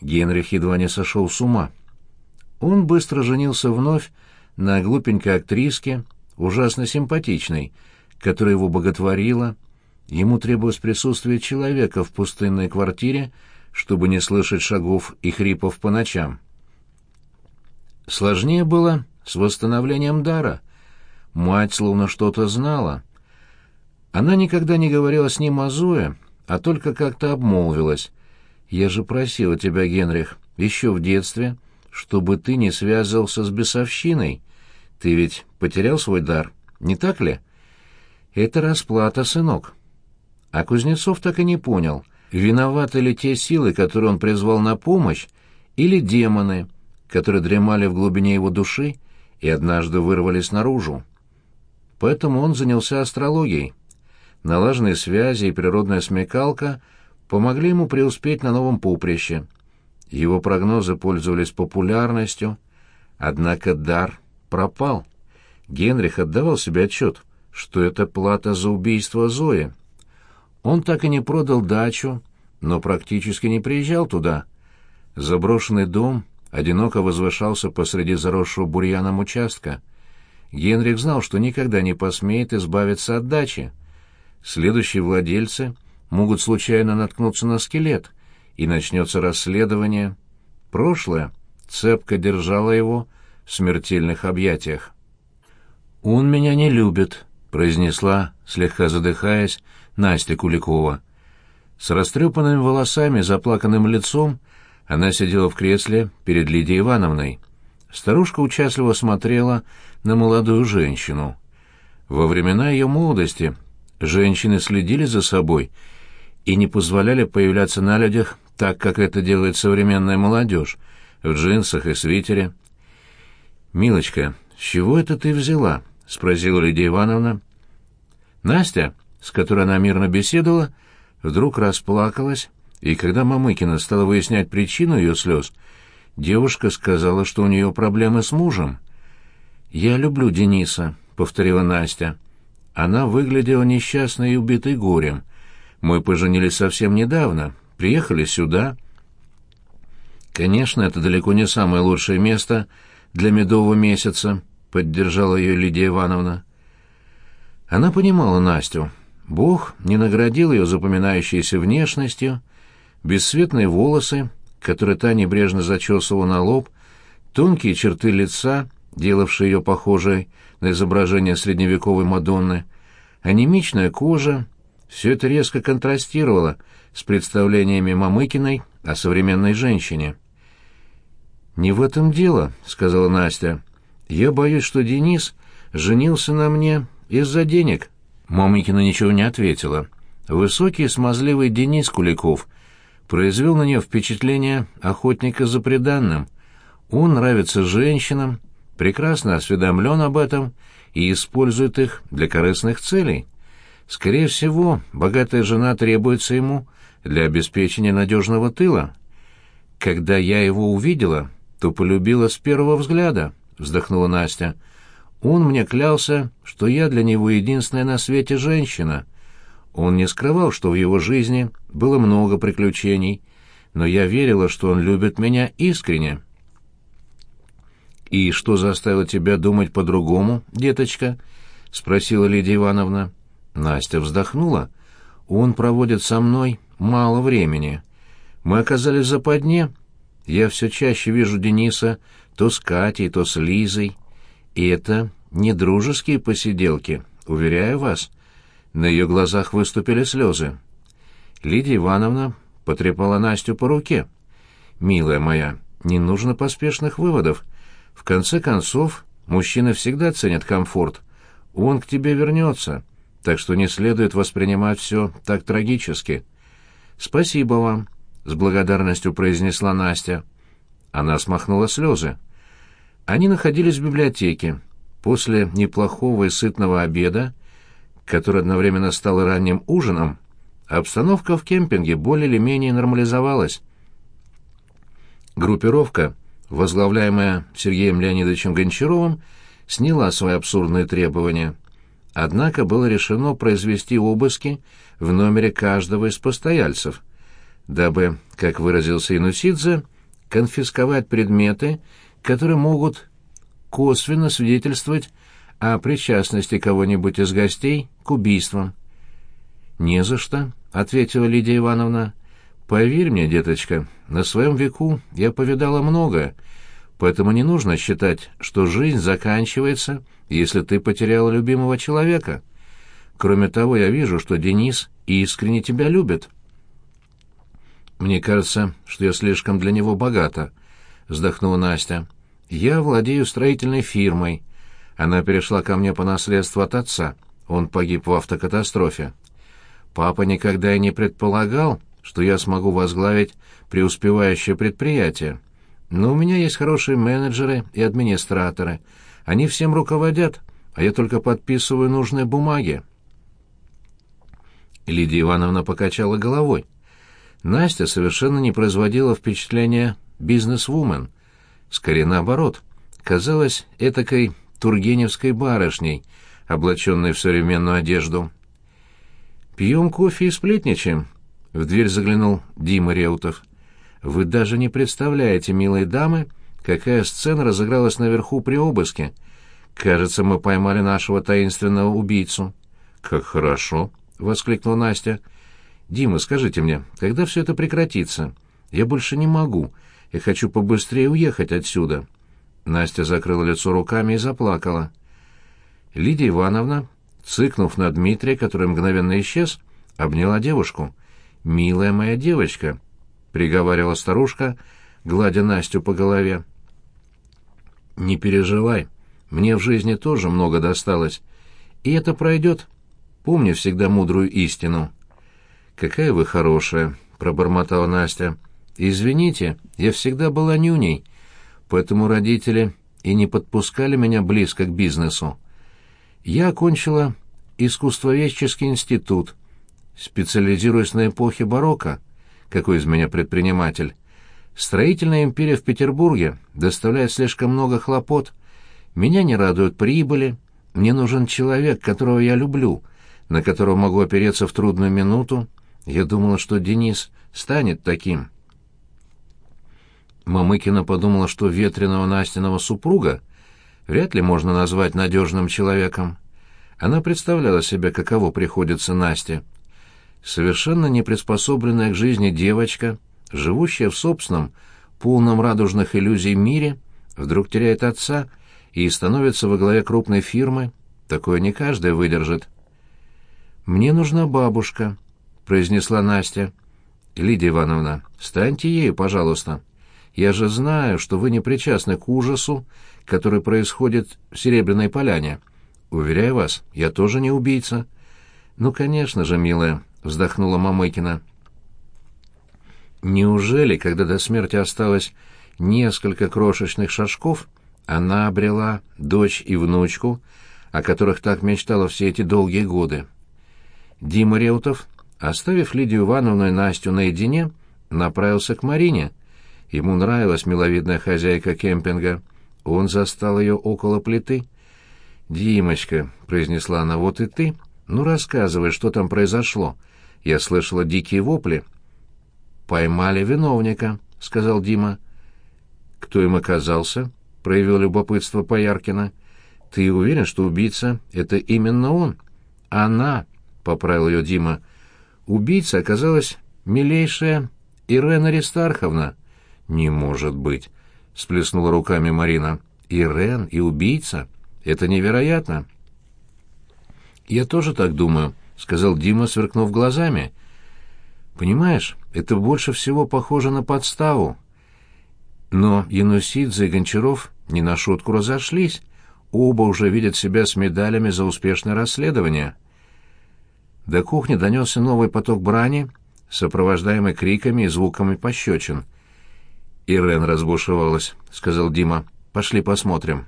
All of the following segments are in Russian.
Генрих едва не сошел с ума. Он быстро женился вновь на глупенькой актриске, ужасно симпатичной, которая его боготворила. Ему требовалось присутствие человека в пустынной квартире, чтобы не слышать шагов и хрипов по ночам. Сложнее было с восстановлением дара. Мать словно что-то знала. Она никогда не говорила с ним о Зое, а только как-то обмолвилась. «Я же просила тебя, Генрих, еще в детстве, чтобы ты не связывался с бесовщиной. Ты ведь потерял свой дар, не так ли?» «Это расплата, сынок». А Кузнецов так и не понял, виноваты ли те силы, которые он призвал на помощь, или демоны, которые дремали в глубине его души и однажды вырвались наружу. Поэтому он занялся астрологией. Налаженные связи и природная смекалка помогли ему преуспеть на новом поприще. Его прогнозы пользовались популярностью, однако дар пропал. Генрих отдавал себе отчет, что это плата за убийство Зои. Он так и не продал дачу, но практически не приезжал туда. Заброшенный дом одиноко возвышался посреди заросшего бурьяном участка. Генрих знал, что никогда не посмеет избавиться от дачи. Следующие владельцы могут случайно наткнуться на скелет, и начнется расследование. Прошлое цепко держало его в смертельных объятиях. «Он меня не любит», — произнесла, слегка задыхаясь, Настя Куликова. С растрепанными волосами, заплаканным лицом она сидела в кресле перед Лидией Ивановной. Старушка участливо смотрела на молодую женщину. Во времена ее молодости женщины следили за собой и не позволяли появляться на людях так, как это делает современная молодежь, в джинсах и свитере. «Милочка, с чего это ты взяла?» — спросила Лидия Ивановна. Настя, с которой она мирно беседовала, вдруг расплакалась, и когда Мамыкина стала выяснять причину ее слез, девушка сказала, что у нее проблемы с мужем. «Я люблю Дениса», — повторила Настя. Она выглядела несчастной и убитой горем. «Мы поженились совсем недавно, приехали сюда». «Конечно, это далеко не самое лучшее место для медового месяца», — поддержала ее Лидия Ивановна. Она понимала Настю. Бог не наградил ее запоминающейся внешностью, бесцветные волосы, которые та небрежно зачесывала на лоб, тонкие черты лица, делавшие ее похожей на изображение средневековой Мадонны, анемичная кожа — все это резко контрастировало с представлениями Мамыкиной о современной женщине. «Не в этом дело», — сказала Настя. «Я боюсь, что Денис женился на мне из-за денег». Мамыкина ничего не ответила. Высокий смазливый Денис Куликов произвел на нее впечатление охотника за приданным. Он нравится женщинам, прекрасно осведомлен об этом и использует их для корыстных целей. Скорее всего, богатая жена требуется ему для обеспечения надежного тыла. «Когда я его увидела, то полюбила с первого взгляда», — вздохнула Настя. «Он мне клялся, что я для него единственная на свете женщина. Он не скрывал, что в его жизни было много приключений, но я верила, что он любит меня искренне». «И что заставило тебя думать по-другому, деточка?» — спросила Лидия Ивановна. Настя вздохнула. «Он проводит со мной мало времени. Мы оказались в западне. Я все чаще вижу Дениса то с Катей, то с Лизой. И это не дружеские посиделки, уверяю вас». На ее глазах выступили слезы. Лидия Ивановна потрепала Настю по руке. «Милая моя, не нужно поспешных выводов. В конце концов, мужчины всегда ценят комфорт. Он к тебе вернется, так что не следует воспринимать все так трагически». «Спасибо вам», — с благодарностью произнесла Настя. Она смахнула слезы. Они находились в библиотеке. После неплохого и сытного обеда, который одновременно стал ранним ужином, обстановка в кемпинге более или менее нормализовалась. Группировка, возглавляемая Сергеем Леонидовичем Гончаровым, сняла свои абсурдные требования. Однако было решено произвести обыски в номере каждого из постояльцев, дабы, как выразился Инусидзе, конфисковать предметы, которые могут косвенно свидетельствовать о причастности кого-нибудь из гостей к убийствам. «Не за что», — ответила Лидия Ивановна. «Поверь мне, деточка, на своем веку я повидала многое, поэтому не нужно считать, что жизнь заканчивается, если ты потеряла любимого человека. Кроме того, я вижу, что Денис искренне тебя любит». «Мне кажется, что я слишком для него богата», — вздохнула Настя. «Я владею строительной фирмой. Она перешла ко мне по наследству от отца. Он погиб в автокатастрофе. Папа никогда и не предполагал, что я смогу возглавить преуспевающее предприятие. Но у меня есть хорошие менеджеры и администраторы. Они всем руководят, а я только подписываю нужные бумаги». Лидия Ивановна покачала головой. Настя совершенно не производила впечатления бизнес-вумен. Скорее наоборот, казалась этакой тургеневской барышней, облаченной в современную одежду. «Пьем кофе и сплетничаем», — в дверь заглянул Дима Реутов. «Вы даже не представляете, милые дамы, какая сцена разыгралась наверху при обыске. Кажется, мы поймали нашего таинственного убийцу». «Как хорошо», — воскликнула Настя. «Дима, скажите мне, когда все это прекратится? Я больше не могу. Я хочу побыстрее уехать отсюда». Настя закрыла лицо руками и заплакала. Лидия Ивановна, цыкнув на Дмитрия, который мгновенно исчез, обняла девушку. «Милая моя девочка», — приговаривала старушка, гладя Настю по голове. «Не переживай, мне в жизни тоже много досталось, и это пройдет. Помни всегда мудрую истину». «Какая вы хорошая», — пробормотала Настя. «Извините, я всегда была нюней, поэтому родители и не подпускали меня близко к бизнесу. Я окончила искусствоведческий институт, специализируясь на эпохе барокко. Какой из меня предприниматель? Строительная империя в Петербурге доставляет слишком много хлопот. Меня не радуют прибыли. Мне нужен человек, которого я люблю, на которого могу опереться в трудную минуту. Я думала, что Денис станет таким». Мамыкина подумала, что ветреного Настиного супруга вряд ли можно назвать надежным человеком. Она представляла себе, каково приходится Насте. Совершенно не приспособленная к жизни девочка, живущая в собственном, полном радужных иллюзий мире, вдруг теряет отца и становится во главе крупной фирмы. Такое не каждая выдержит. «Мне нужна бабушка», — произнесла Настя. «Лидия Ивановна, станьте ею, пожалуйста. Я же знаю, что вы не причастны к ужасу, который происходит в Серебряной Поляне. Уверяю вас, я тоже не убийца». «Ну, конечно же, милая», — вздохнула Мамыкина. Неужели, когда до смерти осталось несколько крошечных шажков, она обрела дочь и внучку, о которых так мечтала все эти долгие годы? Дима Реутов, оставив Лидию Ивановну и Настю наедине, направился к Марине. Ему нравилась миловидная хозяйка кемпинга. Он застал ее около плиты. «Димочка», — произнесла она, — «вот и ты. Ну, рассказывай, что там произошло. Я слышала дикие вопли». «Поймали виновника», — сказал Дима. «Кто им оказался?» — проявил любопытство Пояркина. «Ты уверен, что убийца — это именно он?» «Она», — поправил ее Дима. «Убийца оказалась милейшая Ирена Аристарховна». «Не может быть», — всплеснула руками Марина. «Ирен и убийца? Это невероятно». «Я тоже так думаю», — сказал Дима, сверкнув глазами. «Понимаешь, это больше всего похоже на подставу». Но Янусидзе и Гончаров не на шутку разошлись. Оба уже видят себя с медалями за успешное расследование. До кухни донесся новый поток брани, сопровождаемый криками и звуками пощечин. «Ирен разбушевалась», — сказал Дима. «Пошли посмотрим».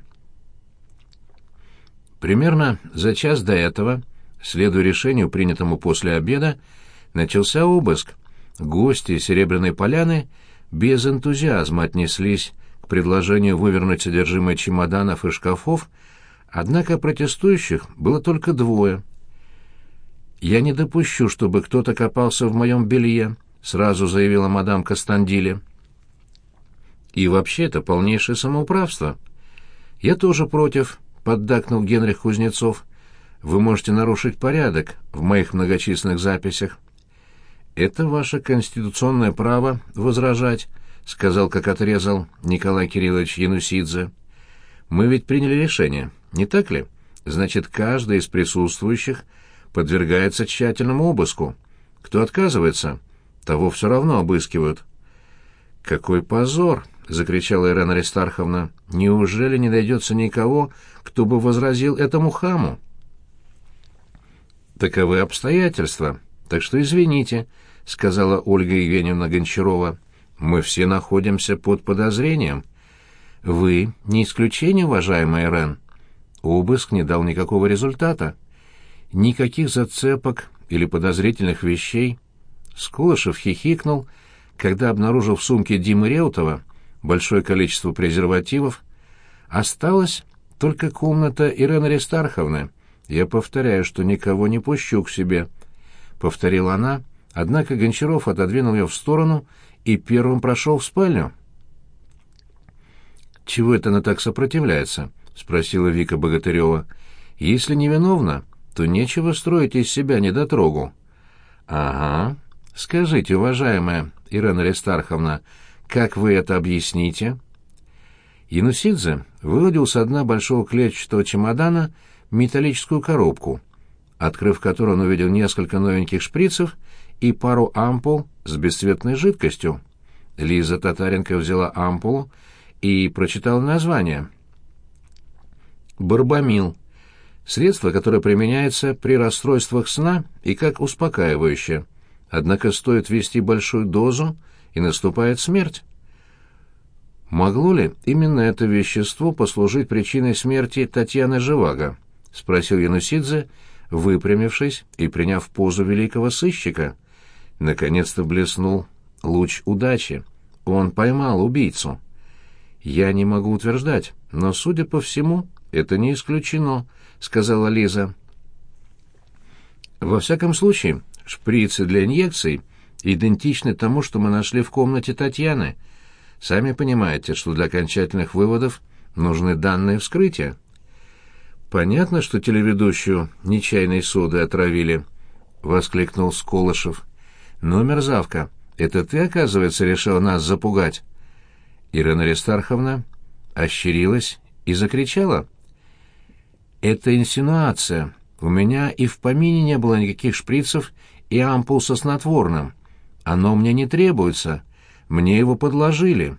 Примерно за час до этого, следуя решению, принятому после обеда, начался обыск. Гости Серебряной Поляны без энтузиазма отнеслись к предложению вывернуть содержимое чемоданов и шкафов, однако протестующих было только двое. «Я не допущу, чтобы кто-то копался в моем белье», — сразу заявила мадам Кастандиле. И вообще это полнейшее самоуправство. Я тоже против, поддакнул Генрих Кузнецов. Вы можете нарушить порядок в моих многочисленных записях. Это ваше конституционное право возражать, сказал, как отрезал Николай Кириллович Янусидзе. Мы ведь приняли решение, не так ли? Значит, каждый из присутствующих подвергается тщательному обыску. Кто отказывается, того все равно обыскивают. «Какой позор!» — закричала Ирена Аристарховна. «Неужели не найдется никого, кто бы возразил этому хаму?» «Таковы обстоятельства, так что извините», — сказала Ольга Евгеньевна Гончарова. «Мы все находимся под подозрением». «Вы не исключение, уважаемая Ирен?» Обыск не дал никакого результата. Никаких зацепок или подозрительных вещей. Скулышев хихикнул, когда обнаружил в сумке Димы Реутова большое количество презервативов. Осталась только комната Ирены Аристарховны. «Я повторяю, что никого не пущу к себе», — повторила она, однако Гончаров отодвинул ее в сторону и первым прошел в спальню. «Чего это она так сопротивляется?» — спросила Вика Богатырева. «Если невиновна, то нечего строить из себя недотрогу». «Ага. Скажите, уважаемая Ирена Аристарховна, как вы это объясните?» Янусидзе выудил со дна большого клетчатого чемодана металлическую коробку, открыв которую он увидел несколько новеньких шприцев и пару ампул с бесцветной жидкостью. Лиза Татаренко взяла ампулу и прочитала название. «Барбамил. Средство, которое применяется при расстройствах сна и как успокаивающее. Однако стоит ввести большую дозу, и наступает смерть». «Могло ли именно это вещество послужить причиной смерти Татьяны Живаго?» — спросил Янусидзе, выпрямившись и приняв позу великого сыщика. Наконец-то блеснул луч удачи. Он поймал убийцу. «Я не могу утверждать, но, судя по всему, это не исключено», — сказала Лиза. «Во всяком случае, шприцы для инъекций идентичны тому, что мы нашли в комнате Татьяны. Сами понимаете, что для окончательных выводов нужны данные вскрытия». «Понятно, что телеведущую нечаянной содой отравили», — воскликнул Сколышев. «Но, мерзавка, это ты, оказывается, решила нас запугать?» Ирена Аристарховна ощерилась и закричала. «Это инсинуация. У меня и в помине не было никаких шприцев и ампул со снотворным. Оно мне не требуется. Мне его подложили».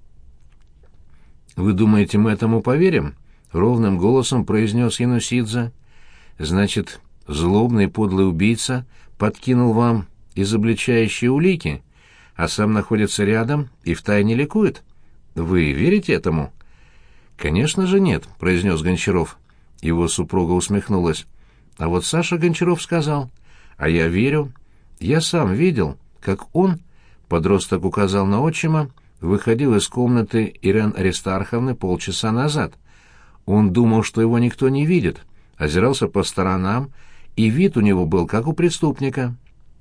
«Вы думаете, мы этому поверим?» — ровным голосом произнес Янусидзе. «Значит, злобный подлый убийца подкинул вам изобличающие улики, а сам находится рядом и втайне ликует? Вы верите этому?» «Конечно же нет», — произнес Гончаров. Его супруга усмехнулась. «А вот Саша Гончаров сказал: а я верю. Я сам видел, как он, подросток указал на отчима, выходил из комнаты Ирены Аристарховны полчаса назад. Он думал, что его никто не видит, озирался по сторонам, и вид у него был, как у преступника».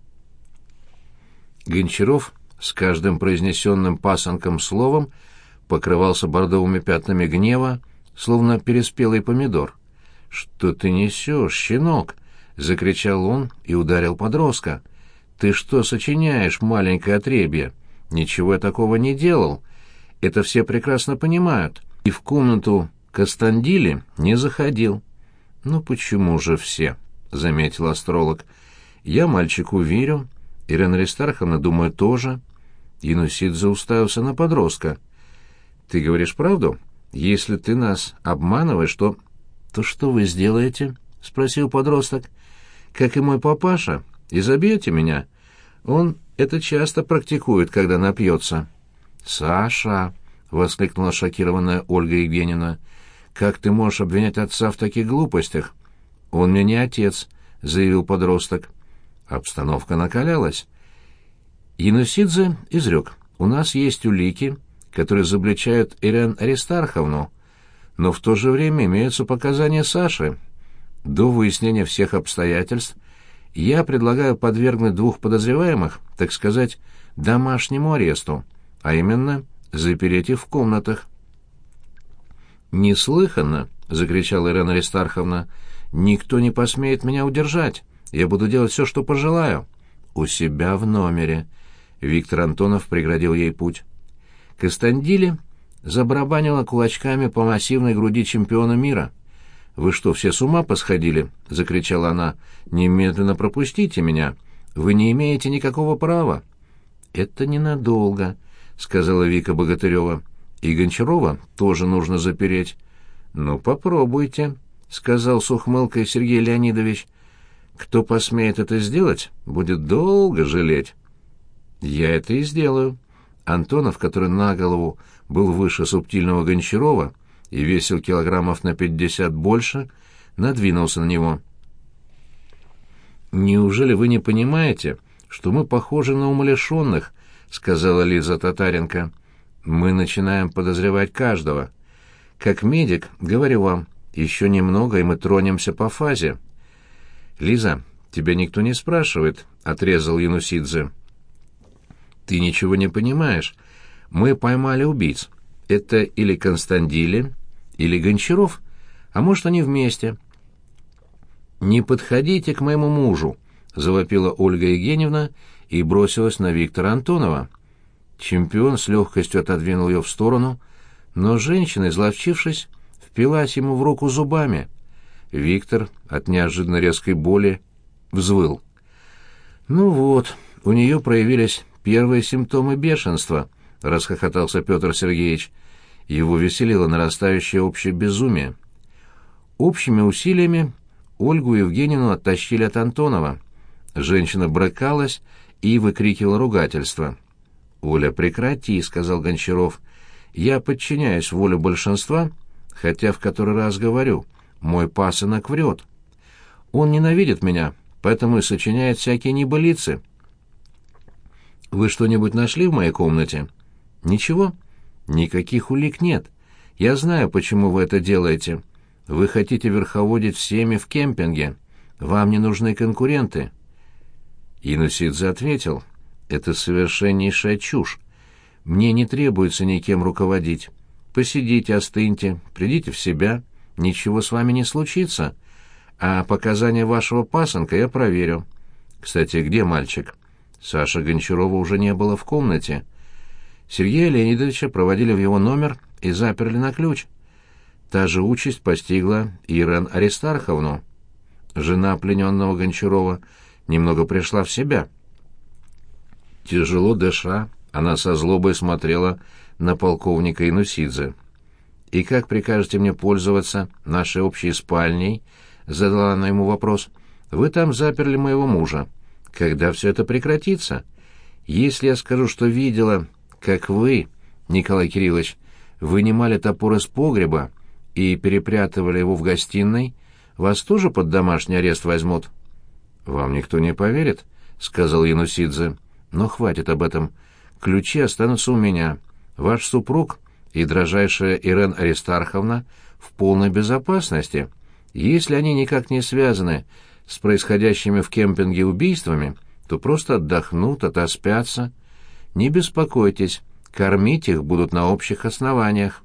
Гончаров с каждым произнесенным пасынком словом покрывался бордовыми пятнами гнева, словно переспелый помидор. «Что ты несешь, щенок?» — закричал он и ударил подростка. «Ты что сочиняешь, маленькое отребье? Ничего я такого не делал. Это все прекрасно понимают. И в комнату Костандили не заходил». «Ну почему же все?» — заметил астролог. «Я мальчику верю. Ирена Аристарховна, думаю, тоже». Янусидзе уставился на подростка. «Ты говоришь правду? Если ты нас обманываешь, то что вы сделаете?» — спросил подросток. «Как и мой папаша, изобьете меня. Он это часто практикует, когда напьется». «Саша!» — воскликнула шокированная Ольга Евгеньевна. «Как ты можешь обвинять отца в таких глупостях?» «Он мне не отец», — заявил подросток. Обстановка накалялась. Янусидзе изрек: «У нас есть улики, которые изобличают Ирену Аристарховну, но в то же время имеются показания Саши. До выяснения всех обстоятельств я предлагаю подвергнуть двух подозреваемых, так сказать, домашнему аресту, а именно запереть их в комнатах. «Неслыханно!» — закричала Ирена Аристарховна. «Никто не посмеет меня удержать. Я буду делать все, что пожелаю». «У себя в номере». Виктор Антонов преградил ей путь. Костандили забарабанила кулачками по массивной груди чемпиона мира. «Вы что, все с ума посходили?» — закричала она. «Немедленно пропустите меня. Вы не имеете никакого права». «Это ненадолго», — сказала Вика Богатырева. «И Гончарова тоже нужно запереть». «Ну, попробуйте», — сказал с ухмылкой Сергей Леонидович. «Кто посмеет это сделать, будет долго жалеть». «Я это и сделаю». Антонов, который на голову был выше субтильного Гончарова и весил килограммов на 50 больше, надвинулся на него. «Неужели вы не понимаете, что мы похожи на умалишенных?» — сказала Лиза Татаренко. «Мы начинаем подозревать каждого. Как медик, говорю вам, еще немного, и мы тронемся по фазе». «Лиза, тебя никто не спрашивает», — отрезал Янусидзе. «Ты ничего не понимаешь. Мы поймали убийц. Это или Констандили, или Гончаров, а может, они вместе». «Не подходите к моему мужу», — завопила Ольга Евгеньевна и бросилась на Виктора Антонова. Чемпион с легкостью отодвинул ее в сторону, но женщина, изловчившись, впилась ему в руку зубами. Виктор от неожиданно резкой боли взвыл. «Ну вот, у нее проявились первые симптомы бешенства», — расхохотался Петр Сергеевич. Его веселило нарастающее общее безумие. Общими усилиями Ольгу Евгеньевну оттащили от Антонова. Женщина брыкалась и выкрикивала ругательство. «Оля, прекрати», — сказал Гончаров. «Я подчиняюсь воле большинства, хотя в который раз говорю, мой пасынок врет. Он ненавидит меня, поэтому и сочиняет всякие небылицы». «Вы что-нибудь нашли в моей комнате?» «Ничего. Никаких улик нет. Я знаю, почему вы это делаете. Вы хотите верховодить всеми в кемпинге. Вам не нужны конкуренты». Янусидзе ответил: «Это совершеннейшая чушь. Мне не требуется никем руководить. Посидите, остыньте, придите в себя, ничего с вами не случится. А показания вашего пасынка я проверю. Кстати, где мальчик?» Саши Гончарова уже не было в комнате. Сергея Леонидовича проводили в его номер и заперли на ключ. Та же участь постигла Ирен Аристарховну. Жена плененного Гончарова немного пришла в себя. Тяжело дыша, она со злобой смотрела на полковника Янусидзе. «И как прикажете мне пользоваться нашей общей спальней?» — задала она ему вопрос. «Вы там заперли моего мужа. Когда все это прекратится? Если я скажу, что видела, как вы, Николай Кириллович, вынимали топор из погреба и перепрятывали его в гостиной, вас тоже под домашний арест возьмут?» «Вам никто не поверит», — сказал Янусидзе. «Но хватит об этом. Ключи останутся у меня. Ваш супруг и дрожайшая Ирен Аристарховна в полной безопасности. Если они никак не связаны с происходящими в кемпинге убийствами, то просто отдохнут, отоспятся. Не беспокойтесь, кормить их будут на общих основаниях».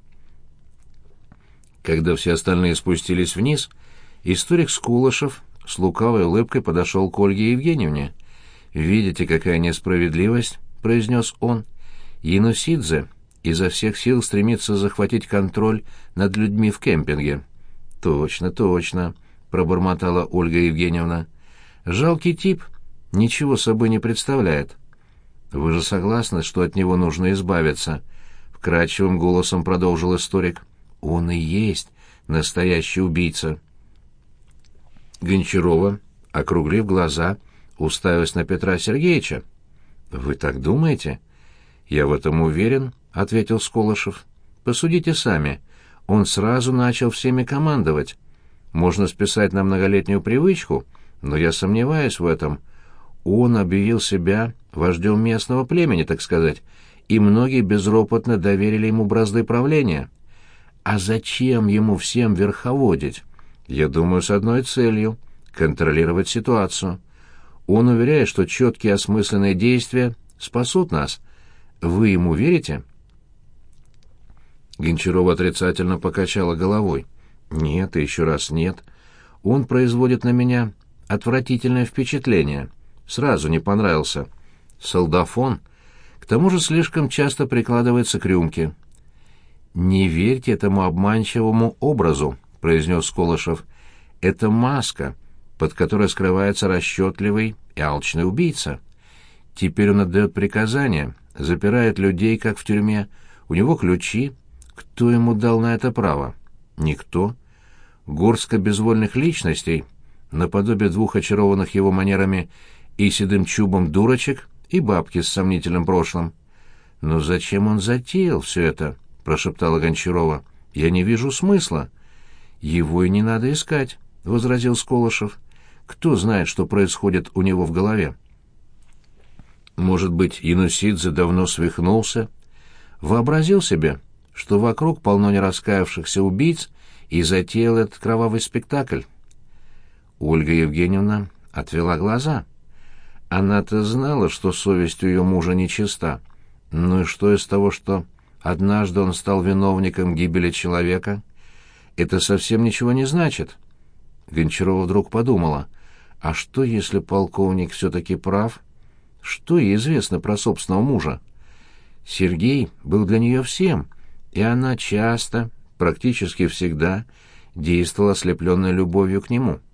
Когда все остальные спустились вниз, историк Скулышев с лукавой улыбкой подошел к Ольге Евгеньевне. «Видите, какая несправедливость?» — произнес он. «Янусидзе изо всех сил стремится захватить контроль над людьми в кемпинге». «Точно, точно», — пробормотала Ольга Евгеньевна. «Жалкий тип, ничего собой не представляет». «Вы же согласны, что от него нужно избавиться?» — вкрадчивым голосом продолжил историк. «Он и есть настоящий убийца». Гончарова, округлив глаза, уставилась на Петра Сергеевича. «Вы так думаете?» «Я в этом уверен», — ответил Сколышев. «Посудите сами. Он сразу начал всеми командовать. Можно списать на многолетнюю привычку, но я сомневаюсь в этом. Он объявил себя вождем местного племени, так сказать, и многие безропотно доверили ему бразды правления. А зачем ему всем верховодить? Я думаю, с одной целью — контролировать ситуацию. Он уверяет, что четкие осмысленные действия спасут нас. Вы ему верите?» Гончарова отрицательно покачала головой. «Нет и еще раз нет. Он производит на меня отвратительное впечатление. Сразу не понравился. Солдафон. К тому же слишком часто прикладывается к рюмке». «Не верьте этому обманчивому образу», — произнес Колышев. «Это маска, под которой скрывается расчетливый и алчный убийца. Теперь он отдает приказания, запирает людей, как в тюрьме. У него ключи. Кто ему дал на это право? Никто. Горстка безвольных личностей, наподобие двух очарованных его манерами и седым чубом дурочек и бабки с сомнительным прошлым. «Но зачем он затеял все это?» — прошептала Гончарова. «Я не вижу смысла». «Его и не надо искать», — возразил Сколышев. «Кто знает, что происходит у него в голове?» Может быть, Янусидзе давно свихнулся, вообразил себе, что вокруг полно нераскаявшихся убийц, и затеял этот кровавый спектакль. Ольга Евгеньевна отвела глаза. Она-то знала, что совесть у ее мужа нечиста. Ну и что из того, что однажды он стал виновником гибели человека? Это совсем ничего не значит. Гончарова вдруг подумала, а что, если полковник все-таки прав? Что ей известно про собственного мужа? Сергей был для нее всем, и она часто, практически всегда, действовала ослепленной любовью к нему.